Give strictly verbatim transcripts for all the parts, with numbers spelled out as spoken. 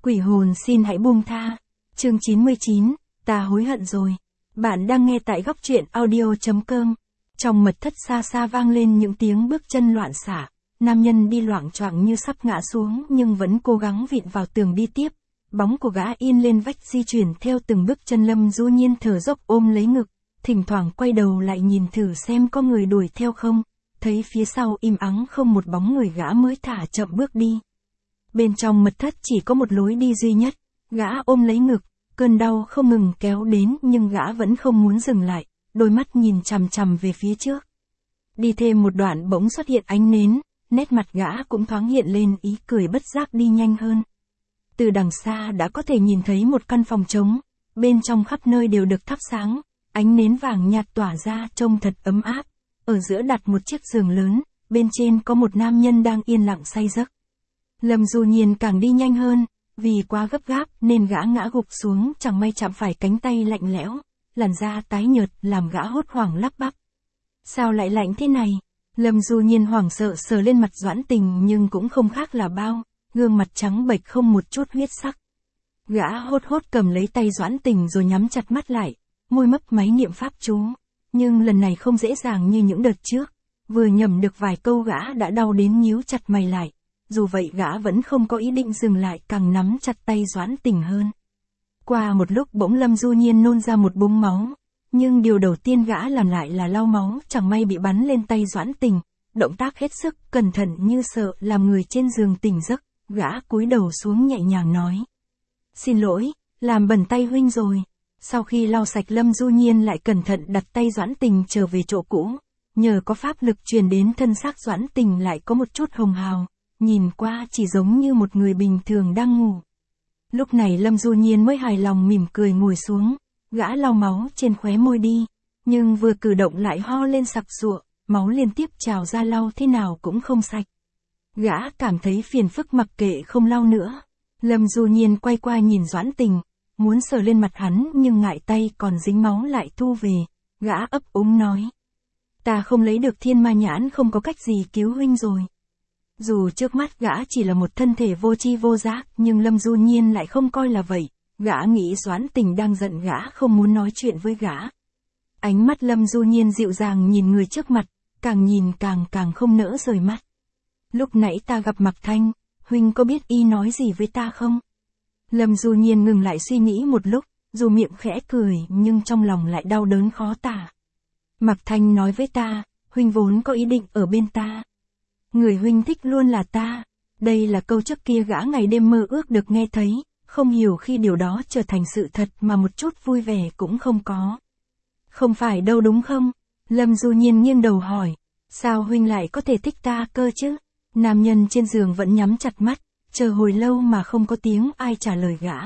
Quỷ hồn xin hãy buông tha. Chương chín mươi chín, ta hối hận rồi. Bạn đang nghe tại góc truyện audio.com. Trong mật thất xa xa vang lên những tiếng bước chân loạn xạ. Nam nhân đi loạng choạng như sắp ngã xuống nhưng vẫn cố gắng vịn vào tường đi tiếp. Bóng của gã in lên vách di chuyển theo từng bước chân. Lâm Du Nhiên thở dốc ôm lấy ngực, thỉnh thoảng quay đầu lại nhìn thử xem có người đuổi theo không. Thấy phía sau im ắng không một bóng người, gã mới thả chậm bước đi. Bên trong mật thất chỉ có một lối đi duy nhất. Gã ôm lấy ngực, cơn đau không ngừng kéo đến nhưng gã vẫn không muốn dừng lại, đôi mắt nhìn chằm chằm về phía trước. Đi thêm một đoạn bỗng xuất hiện ánh nến, nét mặt gã cũng thoáng hiện lên ý cười, bất giác đi nhanh hơn. Từ đằng xa đã có thể nhìn thấy một căn phòng trống, bên trong khắp nơi đều được thắp sáng, ánh nến vàng nhạt tỏa ra trông thật ấm áp. Ở giữa đặt một chiếc giường lớn, bên trên có một nam nhân đang yên lặng say giấc. Lâm Du Nhiên càng đi nhanh hơn, vì quá gấp gáp nên gã ngã gục xuống, chẳng may chạm phải cánh tay lạnh lẽo, làn da tái nhợt làm gã hốt hoảng lắp bắp. Sao lại lạnh thế này? Lâm Du Nhiên hoảng sợ sờ lên mặt Doãn Tình nhưng cũng không khác là bao, gương mặt trắng bệch không một chút huyết sắc. Gã hốt hốt cầm lấy tay Doãn Tình rồi nhắm chặt mắt lại, môi mấp máy niệm pháp chú. Nhưng lần này không dễ dàng như những đợt trước, vừa nhẩm được vài câu gã đã đau đến nhíu chặt mày lại. Dù vậy gã vẫn không có ý định dừng lại, càng nắm chặt tay Doãn Tình hơn. Qua một lúc bỗng Lâm Du Nhiên nôn ra một búng máu, nhưng điều đầu tiên gã làm lại là lau máu, chẳng may bị bắn lên tay Doãn Tình. Động tác hết sức cẩn thận như sợ làm người trên giường tỉnh giấc, gã cúi đầu xuống nhẹ nhàng nói: "Xin lỗi, làm bẩn tay huynh rồi." Sau khi lau sạch, Lâm Du Nhiên lại cẩn thận đặt tay Doãn Tình trở về chỗ cũ. Nhờ có pháp lực truyền đến, thân xác Doãn Tình lại có một chút hồng hào, nhìn qua chỉ giống như một người bình thường đang ngủ. Lúc này Lâm Du Nhiên mới hài lòng mỉm cười ngồi xuống, gã lau máu trên khóe môi đi, nhưng vừa cử động lại ho lên sặc sụa, máu liên tiếp trào ra, lau thế nào cũng không sạch. Gã cảm thấy phiền phức, mặc kệ không lau nữa. Lâm Du Nhiên quay qua nhìn Doãn Tình, muốn sờ lên mặt hắn nhưng ngại tay còn dính máu lại thu về. Gã ấp úng nói: "Ta không lấy được thiên ma nhãn, không có cách gì cứu huynh rồi." Dù trước mắt gã chỉ là một thân thể vô tri vô giác, nhưng Lâm Du Nhiên lại không coi là vậy. Gã nghĩ Doãn Tình đang giận gã, không muốn nói chuyện với gã. Ánh mắt Lâm Du Nhiên dịu dàng nhìn người trước mặt, càng nhìn càng càng không nỡ rời mắt. "Lúc nãy ta gặp Mạc Thanh, huynh có biết y nói gì với ta không?" Lâm Du Nhiên ngừng lại suy nghĩ một lúc, dù miệng khẽ cười nhưng trong lòng lại đau đớn khó tả. "Mạc Thanh nói với ta, huynh vốn có ý định ở bên ta. Người huynh thích luôn là ta." Đây là câu trước kia gã ngày đêm mơ ước được nghe thấy, không hiểu khi điều đó trở thành sự thật mà một chút vui vẻ cũng không có. "Không phải đâu đúng không?" Lâm Du Nhiên nghiêng đầu hỏi. "Sao huynh lại có thể thích ta cơ chứ?" Nam nhân trên giường vẫn nhắm chặt mắt, chờ hồi lâu mà không có tiếng ai trả lời gã.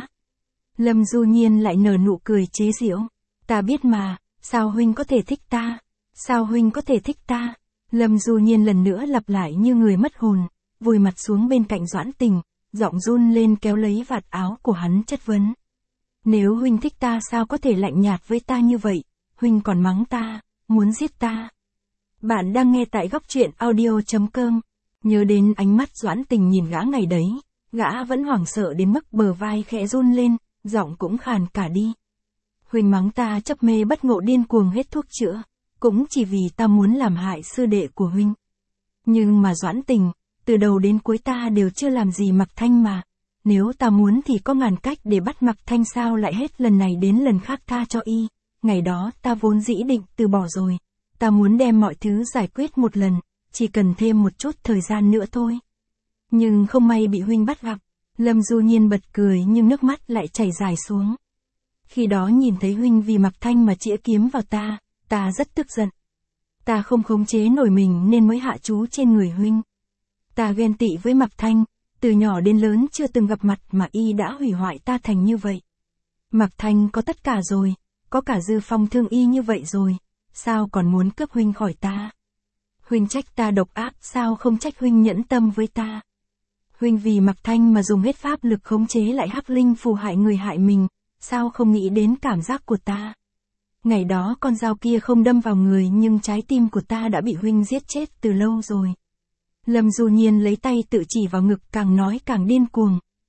Lâm Du Nhiên lại nở nụ cười chế giễu: "Ta biết mà, sao huynh có thể thích ta? Sao huynh có thể thích ta?" Lâm Du Nhiên lần nữa lặp lại như người mất hồn, vùi mặt xuống bên cạnh Doãn Tình, giọng run lên kéo lấy vạt áo của hắn chất vấn: "Nếu huynh thích ta sao có thể lạnh nhạt với ta như vậy? Huynh còn mắng ta, muốn giết ta." Bạn đang nghe tại góc truyện audio.com. Nhớ đến ánh mắt Doãn Tình nhìn gã ngày đấy, gã vẫn hoảng sợ đến mức bờ vai khẽ run lên, giọng cũng khàn cả đi. "Huynh mắng ta chấp mê bất ngộ, điên cuồng hết thuốc chữa, cũng chỉ vì ta muốn làm hại sư đệ của huynh. Nhưng mà Doãn Tình, từ đầu đến cuối ta đều chưa làm gì Mạc Thanh mà. Nếu ta muốn thì có ngàn cách để bắt Mạc Thanh, sao lại hết lần này đến lần khác tha cho y. Ngày đó ta vốn dĩ định từ bỏ rồi. Ta muốn đem mọi thứ giải quyết một lần, chỉ cần thêm một chút thời gian nữa thôi. Nhưng không may bị huynh bắt gặp." Lâm Du Nhiên bật cười nhưng nước mắt lại chảy dài xuống. "Khi đó nhìn thấy huynh vì Mạc Thanh mà chĩa kiếm vào ta, ta rất tức giận. Ta không khống chế nổi mình nên mới hạ chú trên người huynh. Ta ghen tị với Mạc Thanh, từ nhỏ đến lớn chưa từng gặp mặt mà y đã hủy hoại ta thành như vậy. Mạc Thanh có tất cả rồi, có cả Dư Phong thương y như vậy rồi, sao còn muốn cướp huynh khỏi ta? Huynh trách ta độc ác, sao không trách huynh nhẫn tâm với ta? Huynh vì Mạc Thanh mà dùng hết pháp lực khống chế lại hắc linh phù hại người hại mình, sao không nghĩ đến cảm giác của ta? Ngày đó con dao kia không đâm vào người nhưng trái tim của ta đã bị huynh giết chết từ lâu rồi." Lâm Du Nhiên lấy tay tự chỉ vào ngực, càng nói càng điên cuồng.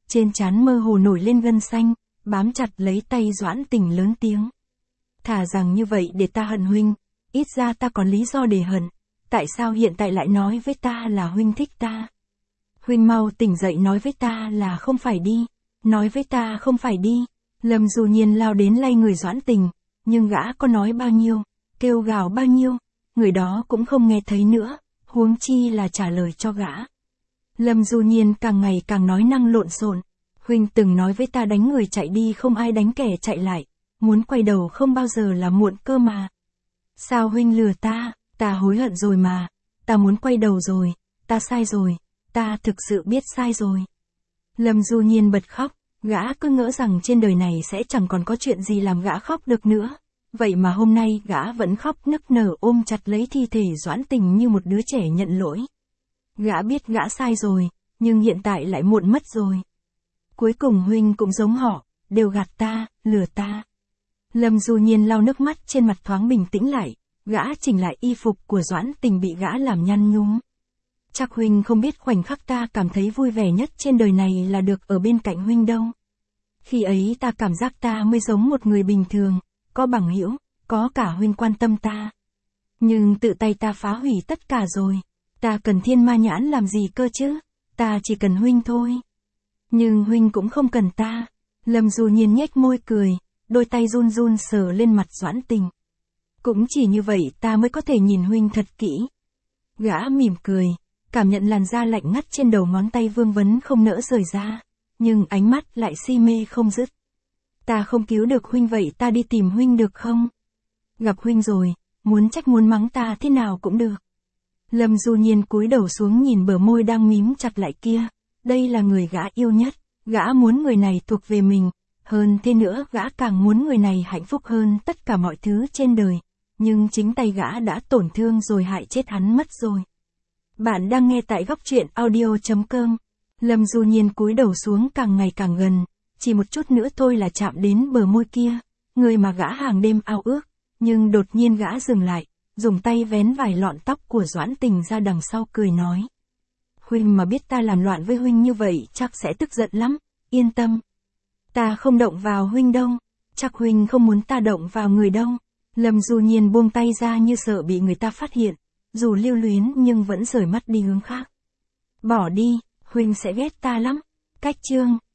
trên trán mơ hồ nổi lên gân xanh, bám chặt lấy tay Doãn Tình lớn tiếng. Thà rằng như vậy để ta hận huynh, ít ra ta còn lý do để hận, tại sao hiện tại lại nói với ta là huynh thích ta? Huynh mau tỉnh dậy nói với ta là không phải đi, nói với ta không phải đi. Lâm Du Nhiên lao đến lay người Doãn Tình, nhưng gã có nói bao nhiêu, kêu gào bao nhiêu, người đó cũng không nghe thấy nữa, huống chi là trả lời cho gã. Lâm Du Nhiên càng ngày càng nói năng lộn xộn. Huynh từng nói với ta đánh người chạy đi không ai đánh kẻ chạy lại, muốn quay đầu không bao giờ là muộn cơ mà. Sao huynh lừa ta, ta hối hận rồi mà, ta muốn quay đầu rồi, ta sai rồi, ta thực sự biết sai rồi. Lâm Du Nhiên bật khóc, gã cứ ngỡ rằng trên đời này sẽ chẳng còn có chuyện gì làm gã khóc được nữa. Vậy mà hôm nay gã vẫn khóc nức nở ôm chặt lấy thi thể Doãn Tình như một đứa trẻ nhận lỗi. Gã biết gã sai rồi, nhưng hiện tại lại muộn mất rồi. Cuối cùng huynh cũng giống họ, đều gạt ta, lừa ta. Lâm Du Nhiên lau nước mắt trên mặt thoáng bình tĩnh lại, gã chỉnh lại y phục của Doãn Tình bị gã làm nhăn nhúm. Chắc huynh không biết khoảnh khắc ta cảm thấy vui vẻ nhất trên đời này là được ở bên cạnh huynh đâu. Khi ấy ta cảm giác ta mới giống một người bình thường, có bằng hữu, có cả huynh quan tâm ta. Nhưng tự tay ta phá hủy tất cả rồi, ta cần thiên ma nhãn làm gì cơ chứ, ta chỉ cần huynh thôi. Nhưng huynh cũng không cần ta. Lâm Du Nhiên nhếch môi cười, đôi tay run run sờ lên mặt Doãn Tình. Cũng chỉ như vậy ta mới có thể nhìn huynh thật kỹ. Gã mỉm cười, cảm nhận làn da lạnh ngắt trên đầu ngón tay vương vấn không nỡ rời ra, nhưng ánh mắt lại si mê không dứt. Ta không cứu được huynh vậy ta đi tìm huynh được không? Gặp huynh rồi, muốn trách muốn mắng ta thế nào cũng được. Lâm Du Nhiên cúi đầu xuống nhìn bờ môi đang mím chặt lại kia. Đây là người gã yêu nhất, gã muốn người này thuộc về mình, hơn thế nữa gã càng muốn người này hạnh phúc hơn tất cả mọi thứ trên đời, nhưng chính tay gã đã tổn thương rồi hại chết hắn mất rồi. Bạn đang nghe tại góc truyện audio chấm com. Lâm Du Nhiên cúi đầu xuống càng ngày càng gần, chỉ một chút nữa thôi là chạm đến bờ môi kia, người mà gã hàng đêm ao ước, nhưng đột nhiên gã dừng lại, dùng tay vén vài lọn tóc của Doãn Tình ra đằng sau cười nói. Huynh mà biết ta làm loạn với huynh như vậy chắc sẽ tức giận lắm, yên tâm. Ta không động vào huynh đâu, chắc huynh không muốn ta động vào người đâu. Lâm Du Nhiên buông tay ra như sợ bị người ta phát hiện, dù lưu luyến nhưng vẫn rời mắt đi hướng khác. Bỏ đi, huynh sẽ ghét ta lắm. Cách chương